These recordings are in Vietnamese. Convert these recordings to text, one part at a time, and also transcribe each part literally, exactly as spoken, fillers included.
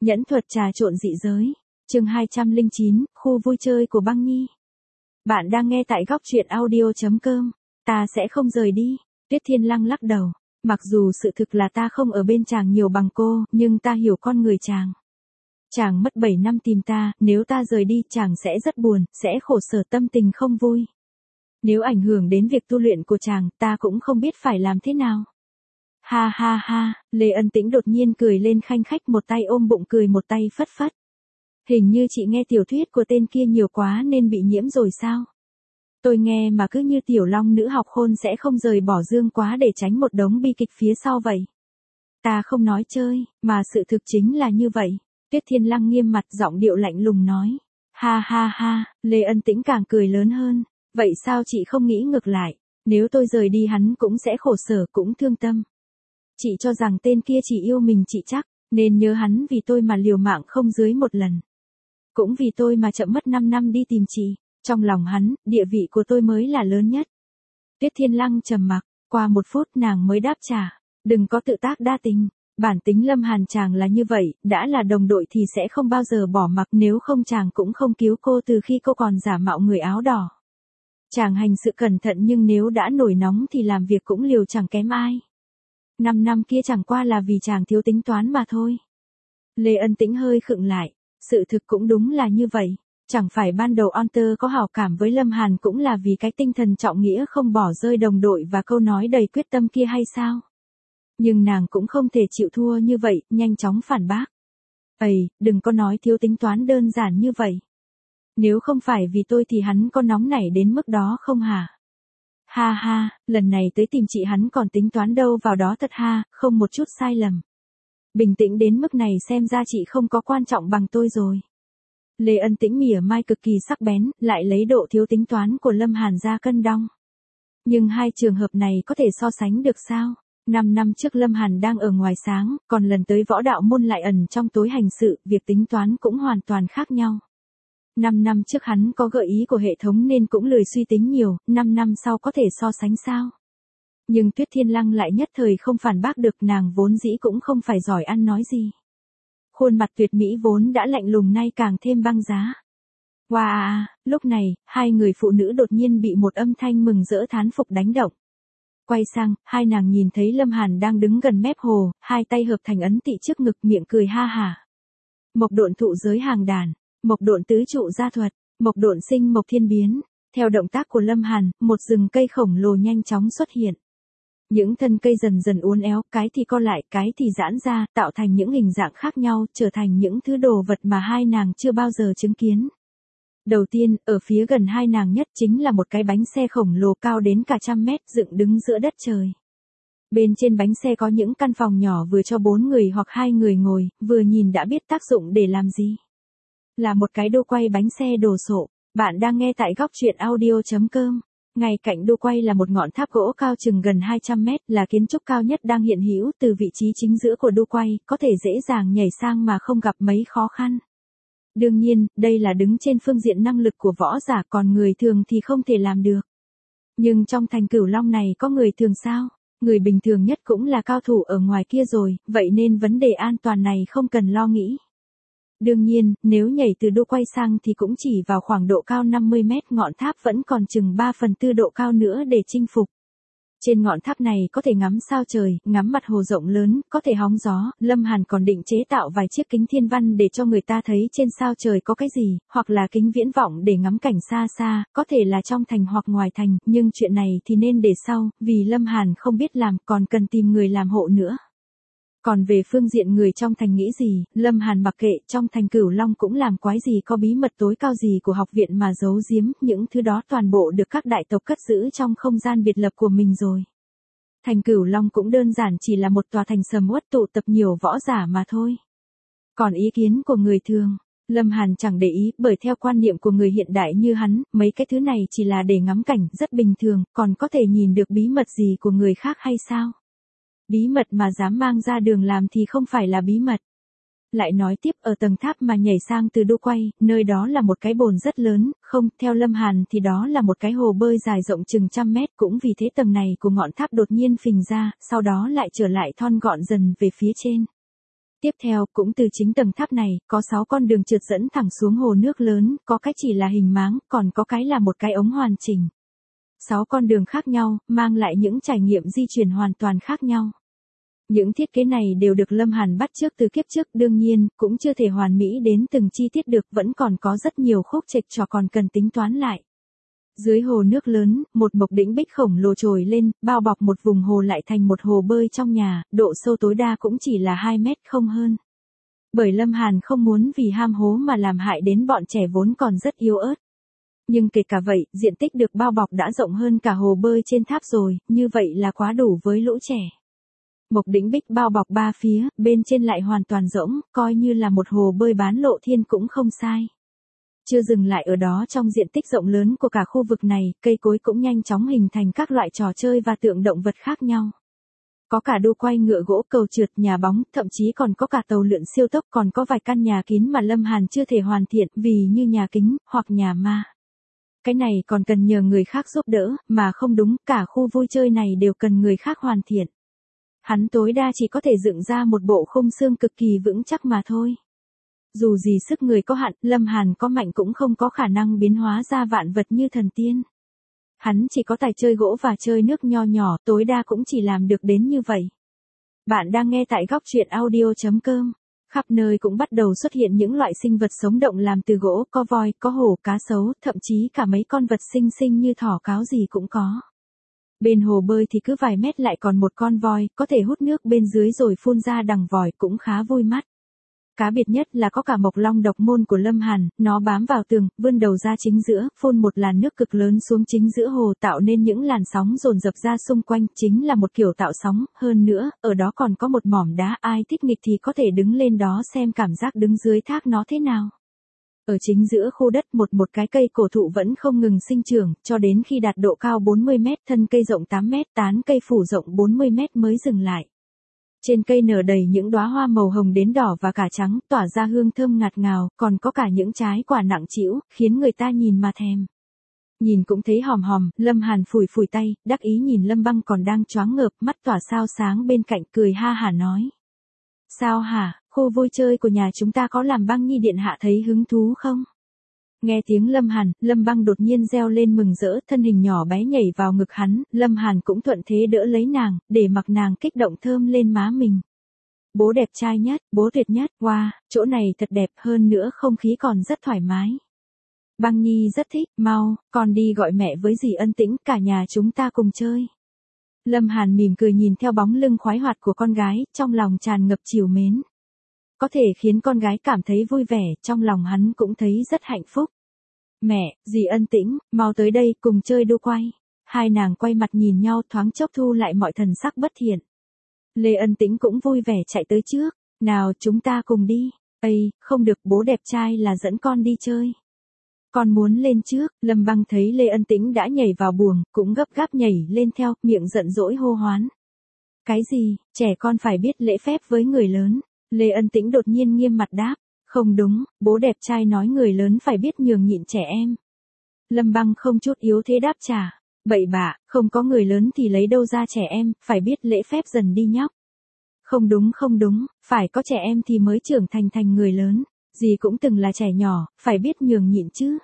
Nhẫn thuật trà trộn dị giới. Chương hai trăm lẻ chín, khu vui chơi của Băng Nhi. Bạn đang nghe tại góc truyện audio chấm com. Ta sẽ không rời đi. Tuyết Thiên Lăng lắc đầu. Mặc dù sự thực là ta không ở bên chàng nhiều bằng cô, nhưng ta hiểu con người chàng. Chàng mất bảy năm tìm ta, nếu ta rời đi chàng sẽ rất buồn, sẽ khổ sở, tâm tình không vui. Nếu ảnh hưởng đến việc tu luyện của chàng, ta cũng không biết phải làm thế nào. Ha ha ha, Lê Ân Tĩnh đột nhiên cười lên khanh khách, một tay ôm bụng cười một tay phất phất. Hình như chị nghe tiểu thuyết của tên kia nhiều quá nên bị nhiễm rồi sao? Tôi nghe mà cứ như tiểu long nữ học khôn sẽ không rời bỏ Dương Quá để tránh một đống bi kịch phía sau vậy. Ta không nói chơi, mà sự thực chính là như vậy. Tuyết Thiên Lăng nghiêm mặt, giọng điệu lạnh lùng nói. Ha ha ha, Lê Ân Tĩnh càng cười lớn hơn. Vậy sao chị không nghĩ ngược lại? Nếu tôi rời đi hắn cũng sẽ khổ sở, cũng thương tâm. Chị cho rằng tên kia chỉ yêu mình chị chắc, nên nhớ hắn vì tôi mà liều mạng không dưới một lần. Cũng vì tôi mà chậm mất năm năm đi tìm chị. Trong lòng hắn, địa vị của tôi mới là lớn nhất. Tuyết Thiên Lăng trầm mặc, qua một phút nàng mới đáp trả. Đừng có tự tác đa tình. Bản tính Lâm Hàn chàng là như vậy, đã là đồng đội thì sẽ không bao giờ bỏ mặc, nếu không chàng cũng không cứu cô từ khi cô còn giả mạo người áo đỏ. Chàng hành sự cẩn thận nhưng nếu đã nổi nóng thì làm việc cũng liều chẳng kém ai. Năm năm kia chẳng qua là vì chàng thiếu tính toán mà thôi. Lê Ân Tĩnh hơi khựng lại, sự thực cũng đúng là như vậy. Chẳng phải ban đầu Hunter có hảo cảm với Lâm Hàn cũng là vì cái tinh thần trọng nghĩa không bỏ rơi đồng đội và câu nói đầy quyết tâm kia hay sao? Nhưng nàng cũng không thể chịu thua như vậy, nhanh chóng phản bác. Ây, đừng có nói thiếu tính toán đơn giản như vậy. Nếu không phải vì tôi thì hắn có nóng nảy đến mức đó không hả? Ha ha, lần này tới tìm chị hắn còn tính toán đâu vào đó thật ha, không một chút sai lầm. Bình tĩnh đến mức này xem ra chị không có quan trọng bằng tôi rồi. Lê Ân Tĩnh mỉa mai cực kỳ sắc bén, lại lấy độ thiếu tính toán của Lâm Hàn ra cân đong. Nhưng hai trường hợp này có thể so sánh được sao? Năm năm trước Lâm Hàn đang ở ngoài sáng, còn lần tới võ đạo môn lại ẩn trong tối hành sự, việc tính toán cũng hoàn toàn khác nhau. Năm năm trước hắn có gợi ý của hệ thống nên cũng lười suy tính nhiều, năm năm sau có thể so sánh sao? Nhưng Tuyết Thiên Lăng lại nhất thời không phản bác được, nàng vốn dĩ cũng không phải giỏi ăn nói gì. Khuôn mặt tuyệt mỹ vốn đã lạnh lùng nay càng thêm băng giá. Wow, lúc này, hai người phụ nữ đột nhiên bị một âm thanh mừng rỡ thán phục đánh động. Quay sang, hai nàng nhìn thấy Lâm Hàn đang đứng gần mép hồ, hai tay hợp thành ấn tị trước ngực, miệng cười ha hả. Mộc độn thụ giới hàng đàn, mộc độn tứ trụ gia thuật, mộc độn sinh mộc thiên biến. Theo động tác của Lâm Hàn, một rừng cây khổng lồ nhanh chóng xuất hiện. Những thân cây dần dần uốn éo, cái thì co lại, cái thì giãn ra, tạo thành những hình dạng khác nhau, trở thành những thứ đồ vật mà hai nàng chưa bao giờ chứng kiến. Đầu tiên, ở phía gần hai nàng nhất chính là một cái bánh xe khổng lồ cao đến cả trăm mét, dựng đứng giữa đất trời. Bên trên bánh xe có những căn phòng nhỏ vừa cho bốn người hoặc hai người ngồi, vừa nhìn đã biết tác dụng để làm gì. Là một cái đô quay bánh xe đồ sộ. Bạn đang nghe tại góc truyện audio chấm com. Ngay cạnh đô quay là một ngọn tháp gỗ cao chừng gần hai trăm mét, là kiến trúc cao nhất đang hiện hữu, từ vị trí chính giữa của đô quay, có thể dễ dàng nhảy sang mà không gặp mấy khó khăn. Đương nhiên, đây là đứng trên phương diện năng lực của võ giả, còn người thường thì không thể làm được. Nhưng trong thành Cửu Long này có người thường sao? Người bình thường nhất cũng là cao thủ ở ngoài kia rồi, vậy nên vấn đề an toàn này không cần lo nghĩ. Đương nhiên, nếu nhảy từ đô quay sang thì cũng chỉ vào khoảng độ cao năm mươi mét, ngọn tháp vẫn còn chừng ba phần tư độ cao nữa để chinh phục. Trên ngọn tháp này có thể ngắm sao trời, ngắm mặt hồ rộng lớn, có thể hóng gió. Lâm Hàn còn định chế tạo vài chiếc kính thiên văn để cho người ta thấy trên sao trời có cái gì, hoặc là kính viễn vọng để ngắm cảnh xa xa, có thể là trong thành hoặc ngoài thành, nhưng chuyện này thì nên để sau, vì Lâm Hàn không biết làm, còn cần tìm người làm hộ nữa. Còn về phương diện người trong thành nghĩ gì, Lâm Hàn mặc kệ, trong thành Cửu Long cũng làm quái gì có bí mật tối cao gì của học viện mà giấu giếm, những thứ đó toàn bộ được các đại tộc cất giữ trong không gian biệt lập của mình rồi. Thành Cửu Long cũng đơn giản chỉ là một tòa thành sầm uất tụ tập nhiều võ giả mà thôi. Còn ý kiến của người thường, Lâm Hàn chẳng để ý, bởi theo quan niệm của người hiện đại như hắn, mấy cái thứ này chỉ là để ngắm cảnh, rất bình thường, còn có thể nhìn được bí mật gì của người khác hay sao? Bí mật mà dám mang ra đường làm thì không phải là bí mật. Lại nói tiếp, ở tầng tháp mà nhảy sang từ đô quay, nơi đó là một cái bồn rất lớn, không, theo Lâm Hàn thì đó là một cái hồ bơi dài rộng chừng trăm mét, cũng vì thế tầng này của ngọn tháp đột nhiên phình ra, sau đó lại trở lại thon gọn dần về phía trên. Tiếp theo, cũng từ chính tầng tháp này, có sáu con đường trượt dẫn thẳng xuống hồ nước lớn, có cái chỉ là hình máng, còn có cái là một cái ống hoàn chỉnh. Sáu con đường khác nhau, mang lại những trải nghiệm di chuyển hoàn toàn khác nhau. Những thiết kế này đều được Lâm Hàn bắt chước từ kiếp trước, đương nhiên, cũng chưa thể hoàn mỹ đến từng chi tiết được, vẫn còn có rất nhiều khúc trệch trò còn cần tính toán lại. Dưới hồ nước lớn, một mộc đỉnh bích khổng lồ trồi lên, bao bọc một vùng hồ lại thành một hồ bơi trong nhà, độ sâu tối đa cũng chỉ là hai mét không hơn. Bởi Lâm Hàn không muốn vì ham hố mà làm hại đến bọn trẻ vốn còn rất yếu ớt. Nhưng kể cả vậy, diện tích được bao bọc đã rộng hơn cả hồ bơi trên tháp rồi, như vậy là quá đủ với lũ trẻ. Mộc đỉnh bích bao bọc ba phía, bên trên lại hoàn toàn rỗng, coi như là một hồ bơi bán lộ thiên cũng không sai. Chưa dừng lại ở đó, trong diện tích rộng lớn của cả khu vực này, cây cối cũng nhanh chóng hình thành các loại trò chơi và tượng động vật khác nhau. Có cả đu quay ngựa gỗ, cầu trượt, nhà bóng, thậm chí còn có cả tàu lượn siêu tốc, còn có vài căn nhà kín mà Lâm Hàn chưa thể hoàn thiện, vì như nhà kính, hoặc nhà ma. Cái này còn cần nhờ người khác giúp đỡ, mà không đúng, cả khu vui chơi này đều cần người khác hoàn thiện. Hắn tối đa chỉ có thể dựng ra một bộ khung xương cực kỳ vững chắc mà thôi. Dù gì sức người có hạn, Lâm Hàn có mạnh cũng không có khả năng biến hóa ra vạn vật như thần tiên. Hắn chỉ có tài chơi gỗ và chơi nước nho nhỏ, tối đa cũng chỉ làm được đến như vậy. Bạn đang nghe tại góc truyện audio chấm com. Khắp nơi cũng bắt đầu xuất hiện những loại sinh vật sống động làm từ gỗ, có voi, có hổ, cá sấu, thậm chí cả mấy con vật xinh xinh như thỏ cáo gì cũng có. Bên hồ bơi thì cứ vài mét lại còn một con voi, có thể hút nước bên dưới rồi phun ra đằng vòi, cũng khá vui mắt. Cá biệt nhất là có cả mộc long độc môn của Lâm Hàn, nó bám vào tường, vươn đầu ra chính giữa, phun một làn nước cực lớn xuống chính giữa hồ, tạo nên những làn sóng dồn dập ra xung quanh, chính là một kiểu tạo sóng, hơn nữa, ở đó còn có một mỏm đá, ai thích nghịch thì có thể đứng lên đó xem cảm giác đứng dưới thác nó thế nào. Ở chính giữa khu đất, một một cái cây cổ thụ vẫn không ngừng sinh trưởng, cho đến khi đạt độ cao bốn mươi mét, thân cây rộng tám mét, tán cây phủ rộng bốn mươi mét mới dừng lại. Trên cây nở đầy những đóa hoa màu hồng đến đỏ và cả trắng, tỏa ra hương thơm ngạt ngào, còn có cả những trái quả nặng trĩu, khiến người ta nhìn mà thèm. Nhìn cũng thấy hòm hòm, Lâm Hàn phủi phủi tay, đắc ý nhìn Lâm Băng còn đang choáng ngợp, mắt tỏa sao sáng bên cạnh, cười ha hả nói. Sao hả, khu vui chơi của nhà chúng ta có làm Băng Nhi điện hạ thấy hứng thú không? Nghe tiếng Lâm Hàn, Lâm Băng đột nhiên reo lên mừng rỡ, thân hình nhỏ bé nhảy vào ngực hắn, Lâm Hàn cũng thuận thế đỡ lấy nàng, để mặc nàng kích động thơm lên má mình. Bố đẹp trai nhất, bố tuyệt nhất, wow, chỗ này thật đẹp, hơn nữa không khí còn rất thoải mái. Băng Nhi rất thích, mau, con đi gọi mẹ với dì Ân Tĩnh, cả nhà chúng ta cùng chơi. Lâm Hàn mỉm cười nhìn theo bóng lưng khoái hoạt của con gái, trong lòng tràn ngập trìu mến. Có thể khiến con gái cảm thấy vui vẻ, trong lòng hắn cũng thấy rất hạnh phúc. Mẹ, dì Ân Tĩnh, mau tới đây, cùng chơi đu quay. Hai nàng quay mặt nhìn nhau, thoáng chốc thu lại mọi thần sắc bất thiện. Lê Ân Tĩnh cũng vui vẻ chạy tới trước. Nào chúng ta cùng đi. Ây, không được, bố đẹp trai là dẫn con đi chơi. Con muốn lên trước. Lâm Băng thấy Lê Ân Tĩnh đã nhảy vào buồng, cũng gấp gáp nhảy lên theo, miệng giận dỗi hô hoán. Cái gì, trẻ con phải biết lễ phép với người lớn. Lê Ân Tĩnh đột nhiên nghiêm mặt đáp. Không đúng, bố đẹp trai nói người lớn phải biết nhường nhịn trẻ em. Lâm Băng không chút yếu thế đáp trả. Bậy bạ, không có người lớn thì lấy đâu ra trẻ em, phải biết lễ phép dần đi nhóc. Không đúng không đúng, phải có trẻ em thì mới trưởng thành thành người lớn. Dì cũng từng là trẻ nhỏ, phải biết nhường nhịn chứ.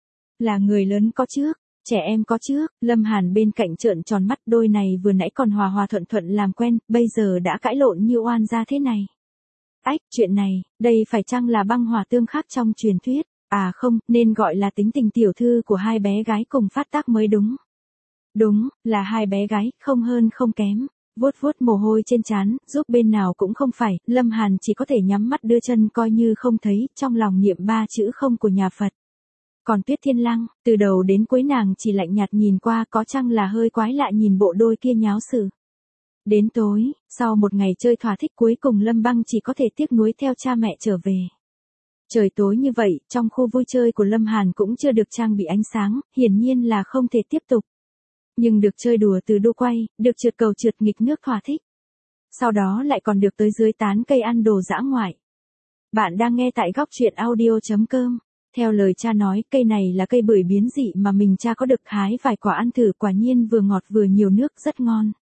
Là người lớn có trước, trẻ em có trước. Lâm Hàn bên cạnh trợn tròn mắt, đôi này vừa nãy còn hòa hòa thuận thuận làm quen, bây giờ đã cãi lộn như oan gia thế này. Ách, chuyện này, đây phải chăng là băng hòa tương khắc trong truyền thuyết? À không, nên gọi là tính tình tiểu thư của hai bé gái cùng phát tác mới đúng. Đúng, là hai bé gái, không hơn không kém. Vuốt vuốt mồ hôi trên trán, giúp bên nào cũng không phải, Lâm Hàn chỉ có thể nhắm mắt đưa chân coi như không thấy, trong lòng niệm ba chữ không của nhà Phật. Còn Tuyết Thiên Lăng, từ đầu đến cuối nàng chỉ lạnh nhạt nhìn qua, có chăng là hơi quái lạ nhìn bộ đôi kia nháo sự. Đến tối, sau một ngày chơi thỏa thích cuối cùng Lâm Băng chỉ có thể tiếc nuối theo cha mẹ trở về. Trời tối như vậy, trong khu vui chơi của Lâm Hàn cũng chưa được trang bị ánh sáng, hiển nhiên là không thể tiếp tục. Nhưng được chơi đùa từ đu quay, được trượt cầu trượt nghịch nước thỏa thích. Sau đó lại còn được tới dưới tán cây ăn đồ dã ngoại. Bạn đang nghe tại góc truyện audio chấm com. Theo lời cha nói, cây này là cây bưởi biến dị mà mình cha có được hái vài quả ăn thử, quả nhiên vừa ngọt vừa nhiều nước, rất ngon.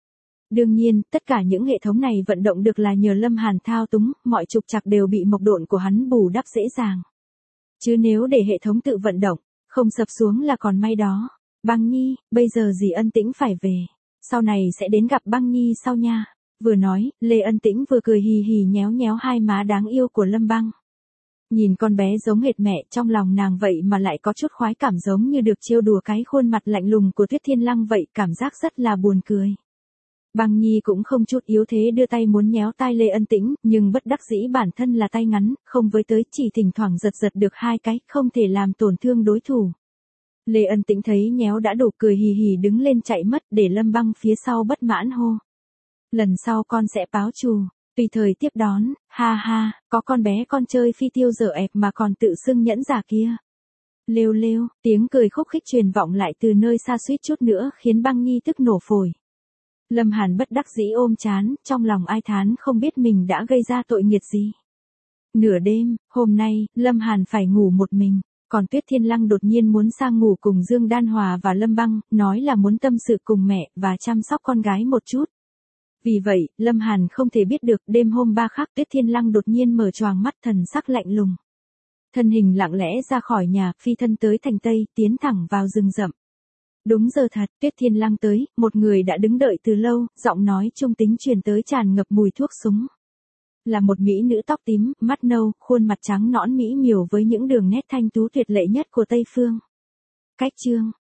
Đương nhiên, tất cả những hệ thống này vận động được là nhờ Lâm Hàn thao túng, mọi trục trặc đều bị mộc độn của hắn bù đắp dễ dàng. Chứ nếu để hệ thống tự vận động, không sập xuống là còn may đó. Băng Nhi, bây giờ dì Ân Tĩnh phải về. Sau này sẽ đến gặp Băng Nhi sau nha. Vừa nói, Lê Ân Tĩnh vừa cười hì hì nhéo nhéo hai má đáng yêu của Lâm Băng. Nhìn con bé giống hệt mẹ, trong lòng nàng vậy mà lại có chút khoái cảm giống như được trêu đùa cái khuôn mặt lạnh lùng của Tuyết Thiên Lăng vậy, cảm giác rất là buồn cười. Băng Nhi cũng không chút yếu thế đưa tay muốn nhéo tai Lê Ân Tĩnh, nhưng bất đắc dĩ bản thân là tay ngắn, không với tới, chỉ thỉnh thoảng giật giật được hai cái, không thể làm tổn thương đối thủ. Lê Ân Tĩnh thấy nhéo đã đủ, cười hì hì đứng lên chạy mất, để Lâm Băng phía sau bất mãn hô. Lần sau con sẽ báo thù. Tùy thời tiếp đón, ha ha, có con bé con chơi phi tiêu dở ẹp mà còn tự xưng nhẫn giả kia. Lêu lêu, tiếng cười khúc khích truyền vọng lại từ nơi xa, suýt chút nữa khiến Băng Nhi tức nổ phổi. Lâm Hàn bất đắc dĩ ôm chán, trong lòng ai thán không biết mình đã gây ra tội nghiệt gì. Nửa đêm, hôm nay, Lâm Hàn phải ngủ một mình, còn Tuyết Thiên Lăng đột nhiên muốn sang ngủ cùng Dương Đan Hòa và Lâm Băng, nói là muốn tâm sự cùng mẹ và chăm sóc con gái một chút. Vì vậy, Lâm Hàn không thể biết được, đêm hôm ba khắc Tuyết Thiên Lăng đột nhiên mở choàng mắt, thần sắc lạnh lùng. Thân hình lặng lẽ ra khỏi nhà, phi thân tới thành Tây, tiến thẳng vào rừng rậm. Đúng giờ thật, Tuyết Thiên Lăng tới, một người đã đứng đợi từ lâu, giọng nói trung tính truyền tới tràn ngập mùi thuốc súng. Là một mỹ nữ tóc tím, mắt nâu, khuôn mặt trắng nõn mỹ miều với những đường nét thanh tú tuyệt lệ nhất của Tây Phương. Cách chương